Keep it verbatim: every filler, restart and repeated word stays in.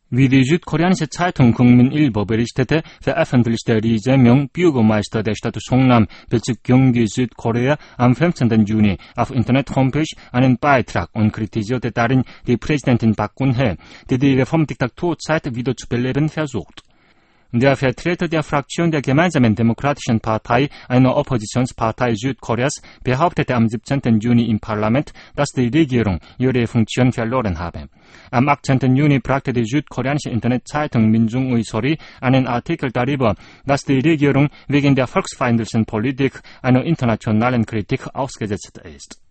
Wie die südkoreanische Zeitung Gungmin-Ilbo berichtete, veröffentlichte Lee Jae-myung, Bürgermeister der Stadt Songnam, Bezirk Gyeonggi, Südkorea, am fünfzehnten Juni auf Internet-Homepage einen Beitrag und kritisierte darin die Präsidentin Park Geun-hye, die die Reformdiktaturzeit wieder zu beleben versucht. Der Vertreter der Fraktion der Gemeinsamen Demokratischen Partei, einer Oppositionspartei Südkoreas, behauptete am siebzehnten Juni im Parlament, dass die Regierung ihre Funktion verloren habe. Am achtzehnten Juni brachte die südkoreanische Internetzeitung Minjung-ui Sori einen Artikel darüber, dass die Regierung wegen der volksfeindlichen Politik einer internationalen Kritik ausgesetzt ist.